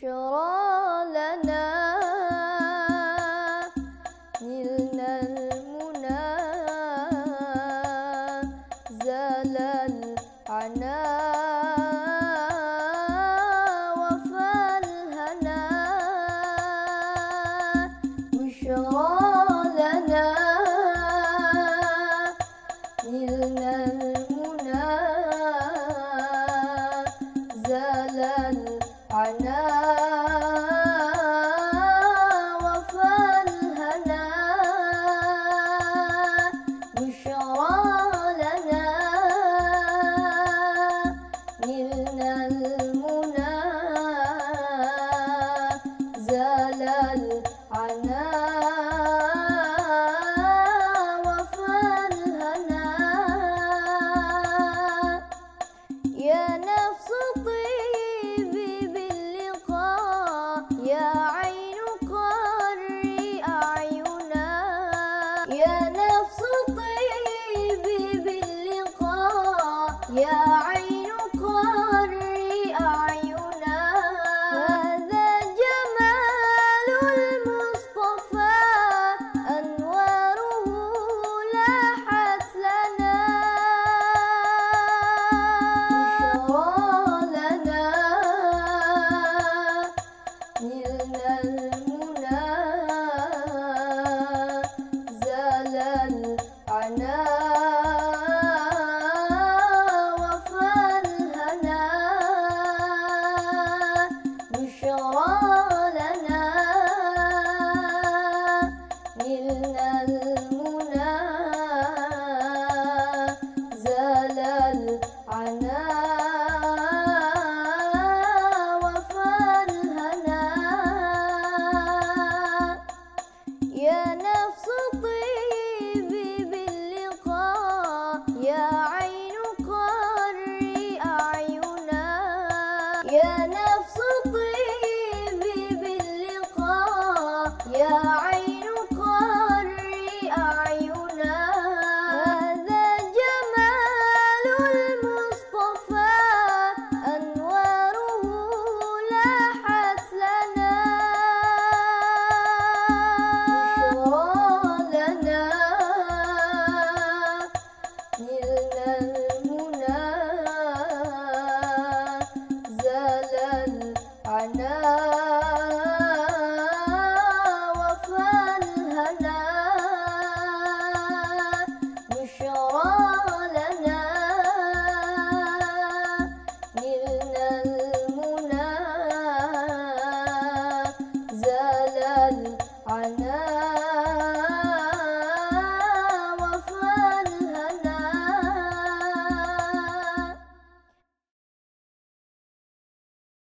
بشرى لنا نلنا المنى زال العنا وفى الهنا بشرى لنا نلنا المنى زال العنا وفى الهنا بشرى لنا نلنا المنى زال العنا وفى الهنا يا نفس طيبي باللقاء يا عين قري أعينا يا نفس طيبي باللقاء يا عين قري أعينا هذا جمال المصطفى أنواره لاحت لنا بشرى لنا نلنا المنى زال العنا وفى الهنا بشرى لنا نلنا المنى زال العنا وفى الهنا يا نفس طيبي باللقاء يا عين قري أعينا يا نفس طيبي باللقاء يا عين قري أعينا هذا جمال المصطفى أنواره لاحت لنا بشرى لنا نلنا المنى زال العنا وفى الهنا بشرى لنا نلنا المنى زال العنا